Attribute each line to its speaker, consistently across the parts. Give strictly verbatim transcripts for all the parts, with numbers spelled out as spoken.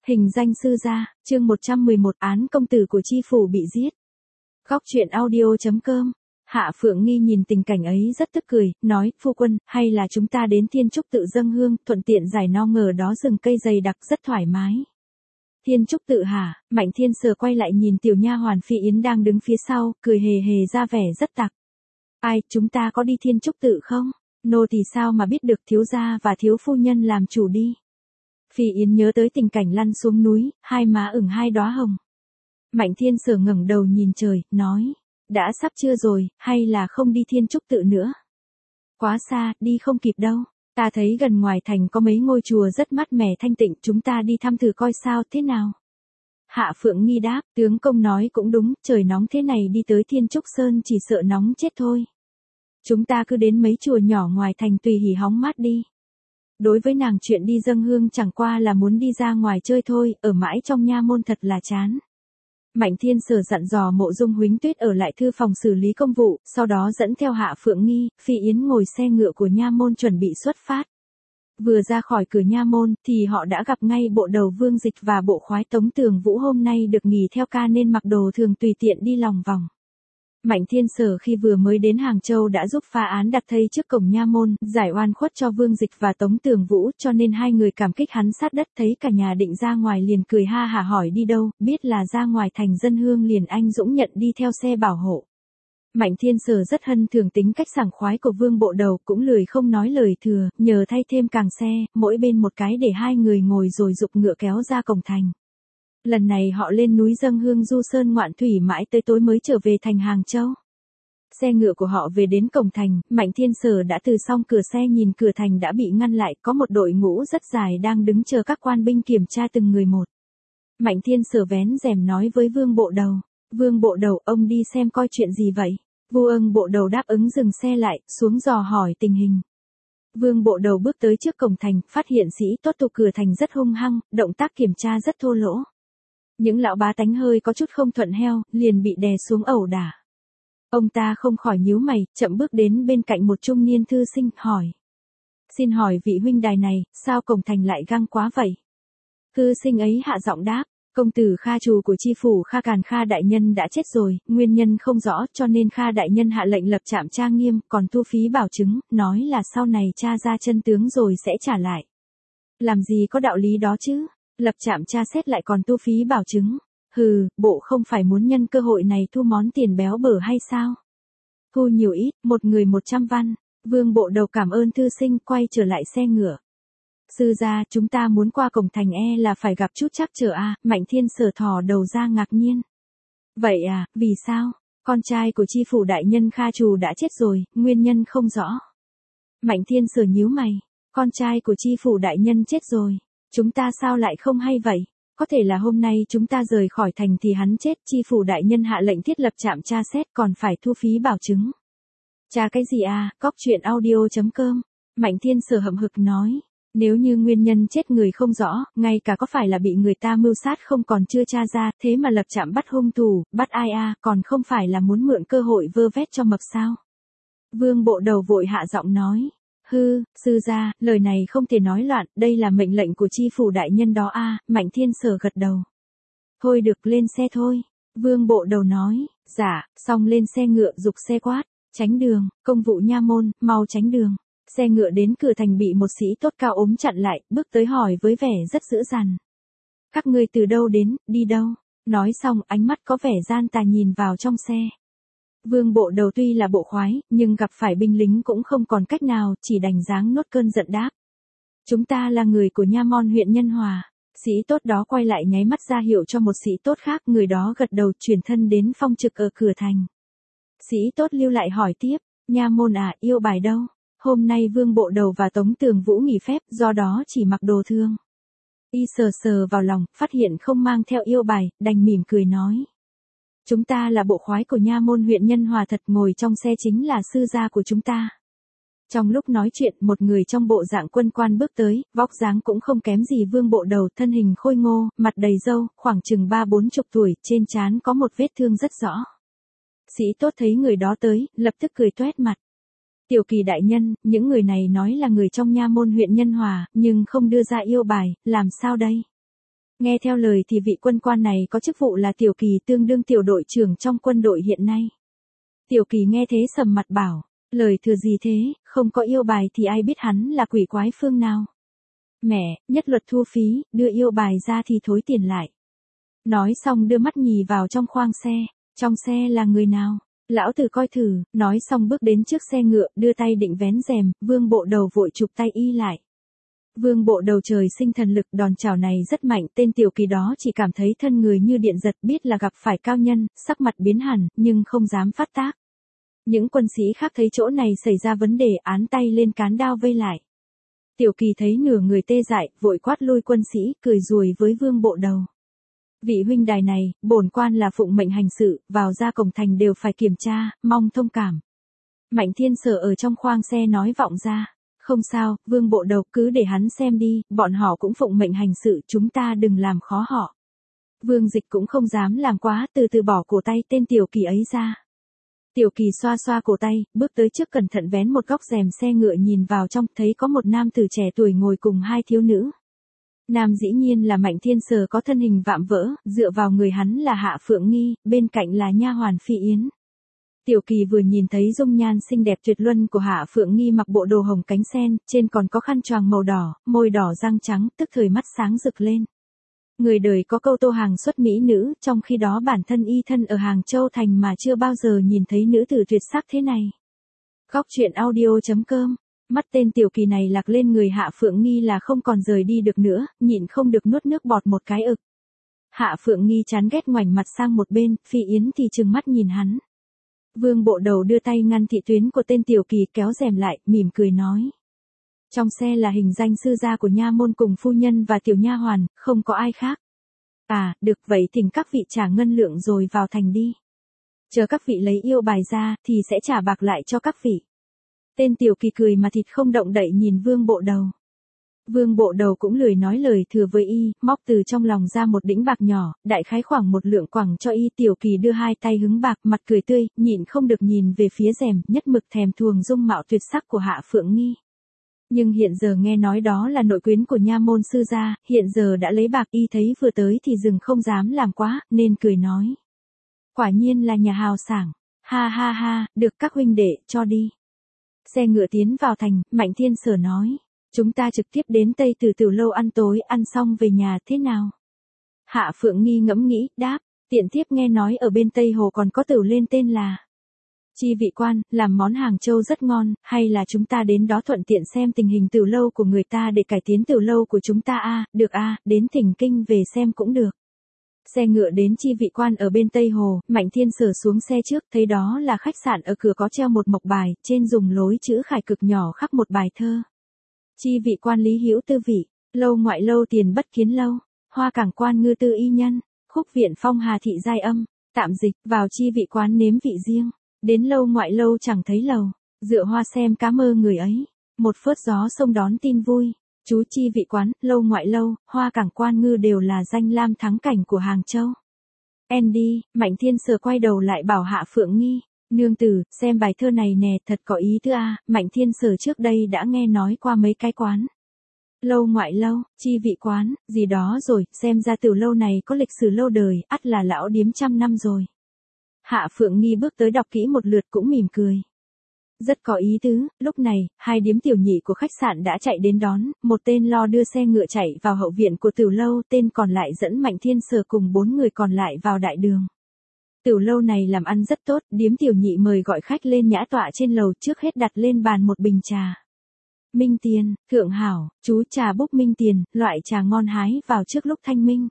Speaker 1: Hình danh sư gia, chương một trăm mười một án công tử của chi phủ bị giết. Góc truyện audio.com. Hạ Phượng Nghi nhìn tình cảnh ấy rất tức cười, nói, phu quân, hay là chúng ta đến Thiên Trúc tự dâng hương, thuận tiện giải no ngờ đó rừng cây dày đặc rất thoải mái. Thiên Trúc tự hả? Mạnh Thiên Sở quay lại nhìn tiểu nha hoàn Phi Yến đang đứng phía sau, cười hề hề ra vẻ rất tặc. Ai, chúng ta có đi Thiên Trúc tự không? Nô thì sao mà biết được, thiếu gia và thiếu phu nhân làm chủ đi. Phi Yến nhớ tới tình cảnh lăn xuống núi, hai má ửng hai đóa hồng. Mạnh Thiên Sở ngẩng đầu nhìn trời, nói, đã sắp trưa rồi, hay là không đi Thiên Trúc tự nữa? Quá xa, đi không kịp đâu. Ta thấy gần ngoài thành có mấy ngôi chùa rất mát mẻ thanh tịnh, chúng ta đi thăm thử coi sao thế nào. Hạ Phượng Nghi đáp, tướng công nói cũng đúng, trời nóng thế này đi tới Thiên Trúc Sơn chỉ sợ nóng chết thôi. Chúng ta cứ đến mấy chùa nhỏ ngoài thành tùy hỉ hóng mát đi. Đối với nàng chuyện đi dâng hương chẳng qua là muốn đi ra ngoài chơi thôi, ở mãi trong nha môn thật là chán. Mạnh Thiên Sở dặn dò Mộ Dung Huính Tuyết ở lại thư phòng xử lý công vụ, sau đó dẫn theo Hạ Phượng Nghi, Phi Yến ngồi xe ngựa của nha môn chuẩn bị xuất phát. Vừa ra khỏi cửa nha môn thì họ đã gặp ngay bộ đầu Vương Dịch và bộ khoái Tống Tường Vũ hôm nay được nghỉ theo ca nên mặc đồ thường tùy tiện đi lòng vòng. Mạnh Thiên Sở khi vừa mới đến Hàng Châu đã giúp phá án đặt thây trước cổng nha môn, giải oan khuất cho Vương Dịch và Tống Tường Vũ, cho nên hai người cảm kích hắn sát đất, thấy cả nhà định ra ngoài liền cười ha hả hỏi đi đâu, biết là ra ngoài thành dân hương liền anh dũng nhận đi theo xe bảo hộ. Mạnh Thiên Sở rất hân thường tính cách sảng khoái của Vương bộ đầu, cũng lười không nói lời thừa, nhờ thay thêm càng xe, mỗi bên một cái để hai người ngồi rồi giục ngựa kéo ra cổng thành. Lần này họ lên núi dâng hương du sơn ngoạn thủy mãi tới tối mới trở về thành Hàng Châu. Xe ngựa của họ về đến cổng thành, Mạnh Thiên Sở đã từ xong cửa xe nhìn cửa thành đã bị ngăn lại, có một đội ngũ rất dài đang đứng chờ các quan binh kiểm tra từng người một. Mạnh Thiên Sở vén rèm nói với Vương bộ đầu, Vương bộ đầu, ông đi xem coi chuyện gì vậy? Vương bộ đầu đáp ứng dừng xe lại, xuống dò hỏi tình hình. Vương bộ đầu bước tới trước cổng thành, phát hiện sĩ tốt tụ cửa thành rất hung hăng, động tác kiểm tra rất thô lỗ. Những lão bá tánh hơi có chút không thuận heo, liền bị đè xuống ẩu đả. Ông ta không khỏi nhíu mày, chậm bước đến bên cạnh một trung niên thư sinh, hỏi. Xin hỏi vị huynh đài này, sao cổng thành lại găng quá vậy? Thư sinh ấy hạ giọng đáp, công tử Kha Trù của chi phủ Kha Càn Kha đại nhân đã chết rồi, nguyên nhân không rõ cho nên Kha đại nhân hạ lệnh lập trạm tra nghiêm, còn thu phí bảo chứng, nói là sau này tra ra chân tướng rồi sẽ trả lại. Làm gì có đạo lý đó chứ? Lập trạm tra xét lại còn thu phí bảo chứng. Hừ, bộ không phải muốn nhân cơ hội này thu món tiền béo bở hay sao? Thu nhiều ít, một người một trăm văn. Vương bộ đầu cảm ơn thư sinh, quay trở lại xe ngựa. Sư gia, chúng ta muốn qua cổng thành e là phải gặp chút trắc trở à, Mạnh Thiên Sở thò đầu ra ngạc nhiên. Vậy à, vì sao? Con trai của chi phủ đại nhân Kha Trù đã chết rồi, nguyên nhân không rõ. Mạnh Thiên Sở nhíu mày, con trai của chi phủ đại nhân chết rồi. Chúng ta sao lại không hay vậy? Có thể là hôm nay chúng ta rời khỏi thành thì hắn chết, chi phủ đại nhân hạ lệnh thiết lập trạm tra xét còn phải thu phí bảo chứng. Tra cái gì à, góc truyện audio.com. Mạnh Thiên Sở hậm hực nói, nếu như nguyên nhân chết người không rõ, ngay cả có phải là bị người ta mưu sát không còn chưa tra ra, thế mà lập trạm bắt hung thủ, bắt ai à, còn không phải là muốn mượn cơ hội vơ vét cho mập sao? Vương bộ đầu vội hạ giọng nói. Hư, sư gia, lời này không thể nói loạn, đây là mệnh lệnh của chi phủ đại nhân đó a. À, Mạnh Thiên Sở gật đầu. Thôi được, lên xe thôi. Vương bộ đầu nói, dạ, xong lên xe ngựa giục xe quát, tránh đường, công vụ nha môn, mau tránh đường. Xe ngựa đến cửa thành bị một sĩ tốt cao ốm chặn lại, bước tới hỏi với vẻ rất dữ dằn. Các ngươi từ đâu đến, đi đâu? Nói xong ánh mắt có vẻ gian tà nhìn vào trong xe. Vương bộ đầu tuy là bộ khoái, nhưng gặp phải binh lính cũng không còn cách nào, chỉ đành dáng nuốt cơn giận đáp. Chúng ta là người của nha môn huyện Nhân Hòa. Sĩ tốt đó quay lại nháy mắt ra hiệu cho một sĩ tốt khác, người đó gật đầu chuyển thân đến phong trực ở cửa thành. Sĩ tốt lưu lại hỏi tiếp, nha môn à, yêu bài đâu? Hôm nay Vương bộ đầu và Tống Tường Vũ nghỉ phép, do đó chỉ mặc đồ thường. Y sờ sờ vào lòng, phát hiện không mang theo yêu bài, đành mỉm cười nói. Chúng ta là bộ khoái của nha môn huyện Nhân Hòa thật, ngồi trong xe chính là sư gia của chúng ta. Trong lúc nói chuyện, một người trong bộ dạng quân quan bước tới, vóc dáng cũng không kém gì Vương bộ đầu, thân hình khôi ngô, mặt đầy râu, khoảng chừng ba bốn chục tuổi, trên trán có một vết thương rất rõ. Sĩ tốt thấy người đó tới, lập tức cười toét mặt. Tiểu Kỳ đại nhân, những người này nói là người trong nha môn huyện Nhân Hòa, nhưng không đưa ra yêu bài, làm sao đây? Nghe theo lời thì vị quân quan này có chức vụ là tiểu kỳ, tương đương tiểu đội trưởng trong quân đội hiện nay. Tiểu kỳ nghe thế sầm mặt bảo, lời thừa gì thế, không có yêu bài thì ai biết hắn là quỷ quái phương nào. Mẹ, nhất luật thu phí, đưa yêu bài ra thì thối tiền lại. Nói xong đưa mắt nhì vào trong khoang xe, trong xe là người nào? Lão tử coi thử, nói xong bước đến trước xe ngựa, đưa tay định vén rèm, Vương Bộ Đầu vội chụp tay y lại. Vương Bộ Đầu trời sinh thần lực, đòn chảo này rất mạnh, tên tiểu kỳ đó chỉ cảm thấy thân người như điện giật, biết là gặp phải cao nhân, sắc mặt biến hẳn, nhưng không dám phát tác. Những quân sĩ khác thấy chỗ này xảy ra vấn đề, án tay lên cán đao vây lại. Tiểu kỳ thấy nửa người tê dại, vội quát lui quân sĩ, cười rùi với Vương Bộ Đầu. Vị huynh đài này, bổn quan là phụng mệnh hành sự, vào ra cổng thành đều phải kiểm tra, mong thông cảm. Mạnh Thiên Sở ở trong khoang xe nói vọng ra. Không sao, Vương Bộ Đầu, cứ để hắn xem đi, bọn họ cũng phụng mệnh hành sự, chúng ta đừng làm khó họ. Vương Dịch cũng không dám làm quá, từ từ bỏ cổ tay tên tiểu kỳ ấy ra. Tiểu kỳ xoa xoa cổ tay, bước tới trước cẩn thận vén một góc rèm xe ngựa nhìn vào trong, thấy có một nam tử trẻ tuổi ngồi cùng hai thiếu nữ. Nam dĩ nhiên là Mạnh Thiên Sở có thân hình vạm vỡ, dựa vào người hắn là Hạ Phượng Nghi, bên cạnh là nha hoàn Phi Yến. Tiểu kỳ vừa nhìn thấy dung nhan xinh đẹp tuyệt luân của Hạ Phượng Nghi mặc bộ đồ hồng cánh sen, trên còn có khăn choàng màu đỏ, môi đỏ răng trắng, tức thời mắt sáng rực lên. Người đời có câu tô hàng xuất mỹ nữ, trong khi đó bản thân y thân ở Hàng Châu Thành mà chưa bao giờ nhìn thấy nữ tử tuyệt sắc thế này. Góc truyện audio chấm com. Mắt tên tiểu kỳ này lạc lên người Hạ Phượng Nghi là không còn rời đi được nữa, nhịn không được nuốt nước bọt một cái ực. Hạ Phượng Nghi chán ghét ngoảnh mặt sang một bên, Phi Yến thì trừng mắt nhìn hắn. Vương Bộ Đầu đưa tay ngăn thị tuyến của tên tiểu kỳ, kéo rèm lại, mỉm cười nói. Trong xe là hình danh sư gia của nha môn cùng phu nhân và tiểu nha hoàn, không có ai khác. À, được vậy thỉnh các vị trả ngân lượng rồi vào thành đi. Chờ các vị lấy yêu bài ra, thì sẽ trả bạc lại cho các vị. Tên tiểu kỳ cười mà thịt không động đậy nhìn Vương Bộ Đầu. Vương Bộ Đầu cũng lười nói lời thừa với y, móc từ trong lòng ra một đĩnh bạc nhỏ, đại khái khoảng một lượng quẳng cho y. Tiểu kỳ đưa hai tay hứng bạc, mặt cười tươi, nhịn không được nhìn về phía rèm, nhất mực thèm thuồng dung mạo tuyệt sắc của Hạ Phượng Nghi. Nhưng hiện giờ nghe nói đó là nội quyến của nha môn sư gia, hiện giờ đã lấy bạc, y thấy vừa tới thì dừng không dám làm quá, nên cười nói. Quả nhiên là nhà hào sảng, ha ha ha, được các huynh đệ, cho đi. Xe ngựa tiến vào thành, Mạnh Thiên Sở nói. Chúng ta trực tiếp đến Tây Tử Tiểu Lâu ăn tối, ăn xong về nhà thế nào? Hạ Phượng Nghi ngẫm nghĩ, đáp, tiện thiếp nghe nói ở bên Tây Hồ còn có tửu lên tên là Chi Vị Quan, làm món Hàng Châu rất ngon, hay là chúng ta đến đó thuận tiện xem tình hình tiểu lâu của người ta để cải tiến tiểu lâu của chúng ta a, à, được a, à, đến Thỉnh Kinh về xem cũng được. Xe ngựa đến Chi Vị Quan ở bên Tây Hồ, Mạnh Thiên Sở xuống xe trước, thấy đó là khách sạn, ở cửa có treo một mộc bài, trên dùng lối chữ khải cực nhỏ khắc một bài thơ. Chi Vị Quan Lý Hữu Tư Vị, lâu ngoại lâu tiền bất kiến lâu, hoa cảng quan ngư tư y nhân, khúc viện phong hà thị giai âm, tạm dịch, vào Chi Vị Quán nếm vị riêng, đến lâu ngoại lâu chẳng thấy lầu, dựa hoa xem cá mơ người ấy, một phớt gió sông đón tin vui, chú Chi Vị Quán, lâu ngoại lâu, hoa cảng quan ngư đều là danh lam thắng cảnh của Hàng Châu. Andy, Mạnh Thiên Sở quay đầu lại bảo Hạ Phượng Nghi. Nương tử, xem bài thơ này nè, thật có ý tứ a, Mạnh Thiên Sở trước đây đã nghe nói qua mấy cái quán. Lâu ngoại lâu, Chi Vị Quán, gì đó rồi, xem ra tiểu lâu này có lịch sử lâu đời, ắt là lão điếm trăm năm rồi. Hạ Phượng Nghi bước tới đọc kỹ một lượt cũng mỉm cười. Rất có ý tứ, lúc này, hai điếm tiểu nhị của khách sạn đã chạy đến đón, một tên lo đưa xe ngựa chạy vào hậu viện của tiểu lâu, tên còn lại dẫn Mạnh Thiên Sở cùng bốn người còn lại vào đại đường. Tiểu lâu này làm ăn rất tốt, điếm tiểu nhị mời gọi khách lên nhã tọa trên lầu, trước hết đặt lên bàn một bình trà. Minh tiền, thượng hảo, chú trà búp minh tiền, loại trà ngon hái vào trước lúc thanh minh.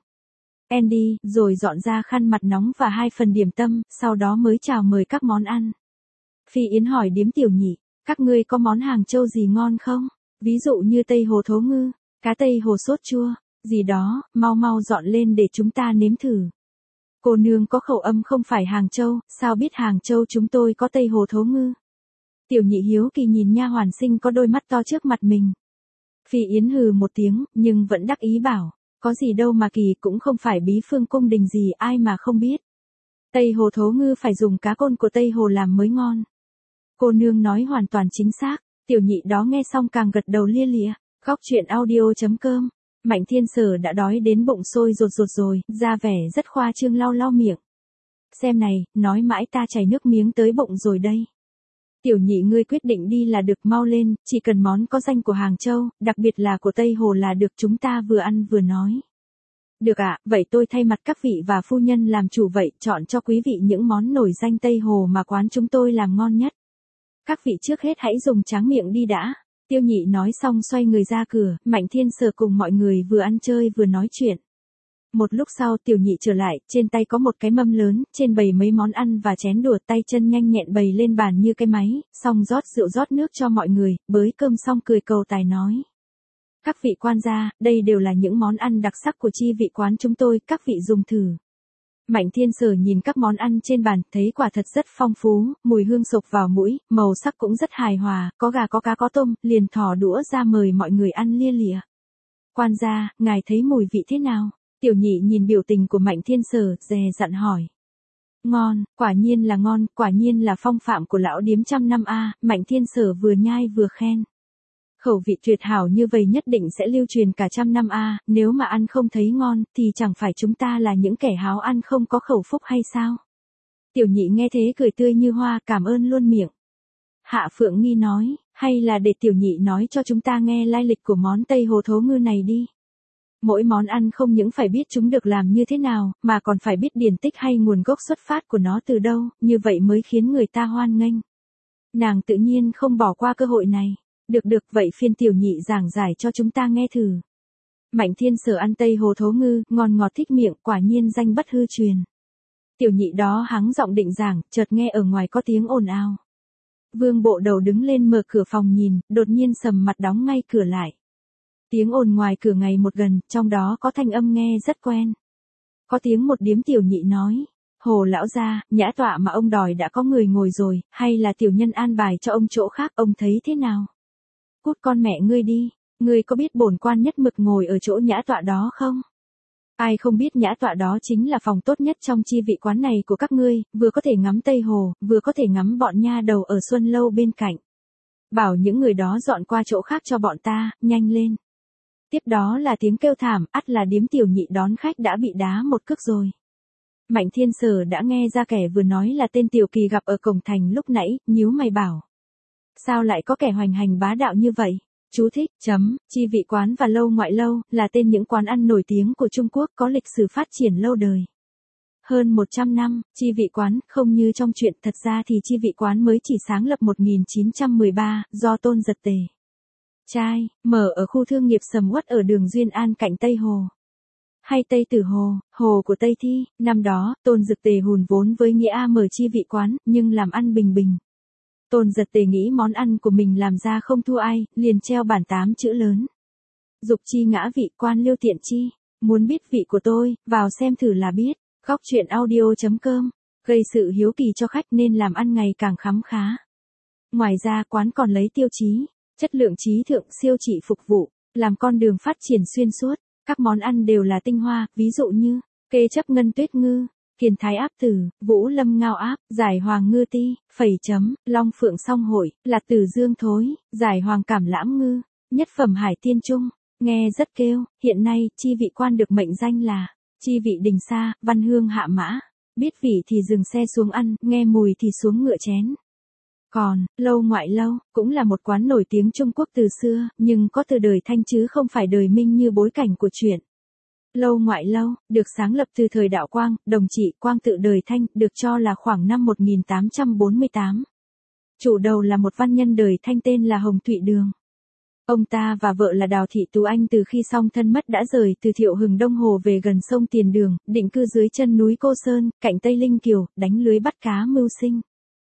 Speaker 1: Andy, rồi dọn ra khăn mặt nóng và hai phần điểm tâm, sau đó mới chào mời các món ăn. Phi Yến hỏi điếm tiểu nhị, các ngươi có món Hàng Châu gì ngon không? Ví dụ như Tây Hồ thố ngư, cá Tây Hồ sốt chua, gì đó, mau mau dọn lên để chúng ta nếm thử. Cô nương có khẩu âm không phải Hàng Châu, sao biết Hàng Châu chúng tôi có Tây Hồ thố ngư? Tiểu nhị hiếu kỳ nhìn nha hoàn sinh có đôi mắt to trước mặt mình. Phi Yến hừ một tiếng, nhưng vẫn đắc ý bảo, có gì đâu mà kỳ, cũng không phải bí phương cung đình gì, ai mà không biết. Tây Hồ thố ngư phải dùng cá côn của Tây Hồ làm mới ngon. Cô nương nói hoàn toàn chính xác, tiểu nhị đó nghe xong càng gật đầu lia lịa. Góc truyện audio chấm com Mạnh Thiên Sở đã đói đến bụng sôi rột rột rồi, ra vẻ rất khoa trương lau lau miệng. Xem này, nói mãi ta chảy nước miếng tới bụng rồi đây. Tiểu nhị ngươi quyết định đi là được, mau lên, chỉ cần món có danh của Hàng Châu, đặc biệt là của Tây Hồ là được, chúng ta vừa ăn vừa nói. Được ạ, à, vậy tôi thay mặt các vị và phu nhân làm chủ vậy, chọn cho quý vị những món nổi danh Tây Hồ mà quán chúng tôi làm ngon nhất. Các vị trước hết hãy dùng tráng miệng đi đã. Tiêu nhị nói xong xoay người ra cửa, Mạnh Thiên Sở cùng mọi người vừa ăn chơi vừa nói chuyện. Một lúc sau tiểu nhị trở lại, trên tay có một cái mâm lớn, trên bày mấy món ăn và chén đũa, tay chân nhanh nhẹn bày lên bàn như cái máy, xong rót rượu rót nước cho mọi người, bới cơm xong cười cầu tài nói. Các vị quan gia, đây đều là những món ăn đặc sắc của chi vị quán chúng tôi, các vị dùng thử. Mạnh Thiên Sở nhìn các món ăn trên bàn, thấy quả thật rất phong phú, mùi hương sộc vào mũi, màu sắc cũng rất hài hòa, có gà có cá có tôm, liền thò đũa ra mời mọi người ăn lia lịa. Quan gia, ngài thấy mùi vị thế nào? Tiểu nhị nhìn biểu tình của Mạnh Thiên Sở, dè dặn hỏi. Ngon, quả nhiên là ngon, quả nhiên là phong phạm của lão điếm trăm năm a. Mạnh Thiên Sở vừa nhai vừa khen. Khẩu vị tuyệt hảo như vậy nhất định sẽ lưu truyền cả trăm năm a, nếu mà ăn không thấy ngon, thì chẳng phải chúng ta là những kẻ háo ăn không có khẩu phúc hay sao? Tiểu nhị nghe thế cười tươi như hoa, cảm ơn luôn miệng. Hạ Phượng Nghi nói, hay là để tiểu nhị nói cho chúng ta nghe lai lịch của món Tây Hồ thố ngư này đi. Mỗi món ăn không những phải biết chúng được làm như thế nào, mà còn phải biết điển tích hay nguồn gốc xuất phát của nó từ đâu, như vậy mới khiến người ta hoan nghênh. Nàng tự nhiên không bỏ qua cơ hội này. Được được, vậy phiên tiểu nhị giảng giải cho chúng ta nghe thử. Mạnh Thiên Sở ăn Tây Hồ thố ngư, ngon ngọt thích miệng, quả nhiên danh bất hư truyền. Tiểu nhị đó hắng giọng định giảng, chợt nghe ở ngoài có tiếng ồn ào. Vương Bộ Đầu đứng lên mở cửa phòng nhìn, đột nhiên sầm mặt đóng ngay cửa lại. Tiếng ồn ngoài cửa ngày một gần, trong đó có thanh âm nghe rất quen. Có tiếng một điếm tiểu nhị nói, Hồ lão gia, nhã tọa mà ông đòi đã có người ngồi rồi, hay là tiểu nhân an bài cho ông chỗ khác, ông thấy thế nào? Cút con mẹ ngươi đi, ngươi có biết bổn quan nhất mực ngồi ở chỗ nhã tọa đó không? Ai không biết nhã tọa đó chính là phòng tốt nhất trong chi vị quán này của các ngươi, vừa có thể ngắm Tây Hồ, vừa có thể ngắm bọn nha đầu ở Xuân Lâu bên cạnh. Bảo những người đó dọn qua chỗ khác cho bọn ta, nhanh lên. Tiếp đó là tiếng kêu thảm, ắt là điếm tiểu nhị đón khách đã bị đá một cước rồi. Mạnh Thiên Sở đã nghe ra kẻ vừa nói là tên Tiểu Kỳ gặp ở cổng thành lúc nãy, nhíu mày bảo. Sao lại có kẻ hoành hành bá đạo như vậy? Chú thích, chấm, chi vị quán và lâu ngoại lâu, là tên những quán ăn nổi tiếng của Trung Quốc có lịch sử phát triển lâu đời. Hơn một trăm năm, chi vị quán, không như trong chuyện, thật ra thì chi vị quán mới chỉ sáng lập một nghìn chín trăm mười ba, do Tôn Giật Tề. Trai, mở ở khu thương nghiệp sầm uất ở đường Duyên An cạnh Tây Hồ. Hay Tây Tử Hồ, Hồ của Tây Thi, năm đó, Tôn Giật Tề hùn vốn với nghĩa mở chi vị quán, nhưng làm ăn bình bình. Tôn Giật Tề nghĩ món ăn của mình làm ra không thua ai, liền treo bản tám chữ lớn. Dục chi ngã vị, quan liêu tiện chi. Muốn biết vị của tôi, vào xem thử là biết. Góc truyện audio chấm com, gây sự hiếu kỳ cho khách nên làm ăn ngày càng khấm khá. Ngoài ra quán còn lấy tiêu chí, chất lượng trí thượng siêu trị phục vụ, làm con đường phát triển xuyên suốt. Các món ăn đều là tinh hoa, ví dụ như, kê chấp ngân tuyết ngư, kiền thái áp tử, vũ lâm ngao áp, giải hoàng ngư ti, phẩy chấm, long phượng song hội, lạc tử dương thối, giải hoàng cảm lãm ngư, nhất phẩm hải tiên trung. Nghe rất kêu, hiện nay, chi vị quan được mệnh danh là, chi vị đình xa, văn hương hạ mã. Biết vị thì dừng xe xuống ăn, nghe mùi thì xuống ngựa chén. Còn, lâu ngoại lâu, cũng là một quán nổi tiếng Trung Quốc từ xưa, nhưng có từ đời Thanh chứ không phải đời Minh như bối cảnh của chuyện. Lâu ngoại lâu, được sáng lập từ thời Đạo Quang, đồng trị Quang tự đời Thanh, được cho là khoảng năm một nghìn tám trăm bốn mươi tám. Chủ đầu là một văn nhân đời Thanh tên là Hồng Thụy Đường. Ông ta và vợ là Đào Thị Tú Anh từ khi song thân mất đã rời từ Thiệu Hừng Đông Hồ về gần sông Tiền Đường, định cư dưới chân núi Cô Sơn, cạnh Tây Linh Kiều, đánh lưới bắt cá mưu sinh.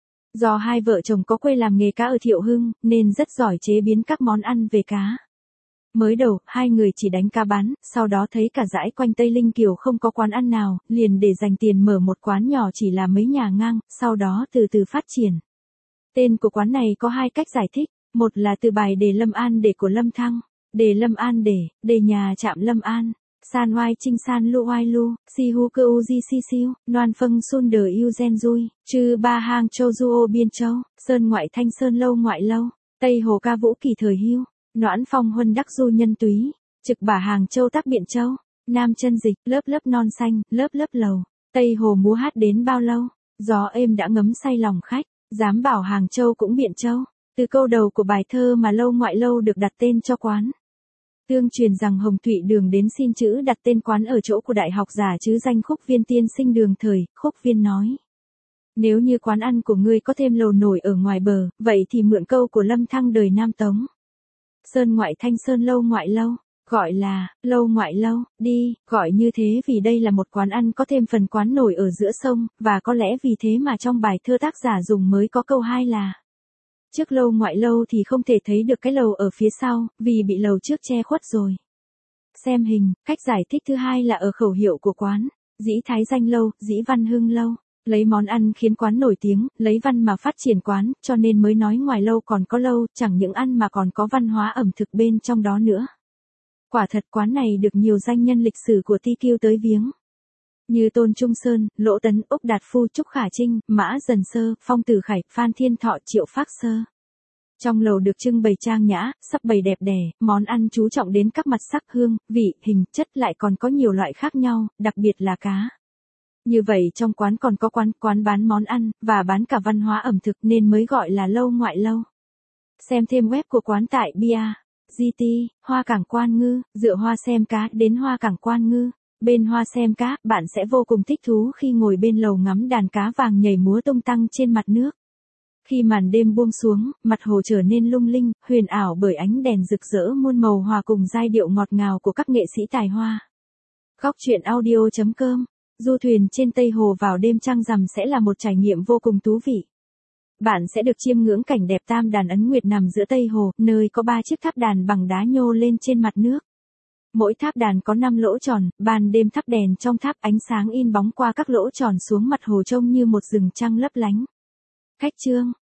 Speaker 1: Do hai vợ chồng có quê làm nghề cá ở Thiệu Hưng, nên rất giỏi chế biến các món ăn về cá. Mới đầu, hai người chỉ đánh cá bán, sau đó thấy cả dãy quanh Tây Linh Kiều không có quán ăn nào, liền để dành tiền mở một quán nhỏ chỉ là mấy nhà ngang, sau đó từ từ phát triển. Tên của quán này có hai cách giải thích, một là từ bài đề Lâm An để của Lâm Thăng, đề Lâm An để, đề nhà trạm Lâm An. San oai trinh san lu oai lu, si hu cơ u di si siu, noan phân sun đờ yêu gen dui, chư ba hang châu du ô biên châu, sơn ngoại thanh sơn lâu ngoại lâu, tây hồ ca vũ kỳ thời hưu, noãn phong huân đắc du nhân túy, Trực bả Hàng Châu tác Biện Châu, Nam chân dịch, lớp lớp non xanh, lớp lớp lầu, Tây Hồ múa hát đến bao lâu, gió êm đã ngấm say lòng khách, dám bảo Hàng Châu cũng Biện Châu. Từ câu đầu của bài thơ mà lâu ngoại lâu được đặt tên cho quán. Tương truyền rằng Hồng Thụy Đường đến xin chữ đặt tên quán ở chỗ của đại học giả chứ danh Khúc Viên tiên sinh Đường thời, Khúc Viên nói. Nếu như quán ăn của ngươi có thêm lầu nổi ở ngoài bờ, vậy thì mượn câu của Lâm Thăng đời Nam Tống. Sơn ngoại thanh sơn lâu ngoại lâu, gọi là, lâu ngoại lâu, đi, gọi như thế vì đây là một quán ăn có thêm phần quán nổi ở giữa sông, và có lẽ vì thế mà trong bài thơ tác giả dùng mới có câu hai là. Trước lâu ngoại lâu thì không thể thấy được cái lầu ở phía sau, vì bị lầu trước che khuất rồi. Xem hình, cách giải thích thứ hai là ở khẩu hiệu của quán, dĩ thái danh lâu, dĩ văn hưng lâu. Lấy món ăn khiến quán nổi tiếng, lấy văn mà phát triển quán, cho nên mới nói ngoài lâu còn có lâu, chẳng những ăn mà còn có văn hóa ẩm thực bên trong đó nữa. Quả thật quán này được nhiều danh nhân lịch sử của Ti Kiêu tới viếng. Như Tôn Trung Sơn, Lỗ Tấn, Úc Đạt Phu, Trúc Khả Trinh, Mã Dần Sơ, Phong Tử Khải, Phan Thiên Thọ, Triệu Phác Sơ. Trong lầu được trưng bày trang nhã, sắp bày đẹp đẽ, món ăn chú trọng đến các mặt sắc hương, vị, hình, chất lại còn có nhiều loại khác nhau, đặc biệt là cá. Như vậy trong quán còn có quán, quán bán món ăn, và bán cả văn hóa ẩm thực nên mới gọi là lâu ngoại lâu. Xem thêm web của quán tại bia, giê tê, Hoa Cảng Quan Ngư, dựa hoa xem cá đến Hoa Cảng Quan Ngư. Bên hoa xem cá, bạn sẽ vô cùng thích thú khi ngồi bên lầu ngắm đàn cá vàng nhảy múa tung tăng trên mặt nước. Khi màn đêm buông xuống, mặt hồ trở nên lung linh, huyền ảo bởi ánh đèn rực rỡ muôn màu hòa cùng giai điệu ngọt ngào của các nghệ sĩ tài hoa. Góc truyện audio chấm com. Du thuyền trên Tây Hồ vào đêm trăng rằm sẽ là một trải nghiệm vô cùng thú vị. Bạn sẽ được chiêm ngưỡng cảnh đẹp tam đàn ấn nguyệt nằm giữa Tây Hồ, nơi có ba chiếc tháp đàn bằng đá nhô lên trên mặt nước. Mỗi tháp đàn có năm lỗ tròn, ban đêm thắp đèn trong tháp ánh sáng in bóng qua các lỗ tròn xuống mặt hồ trông như một rừng trăng lấp lánh. Khách trương,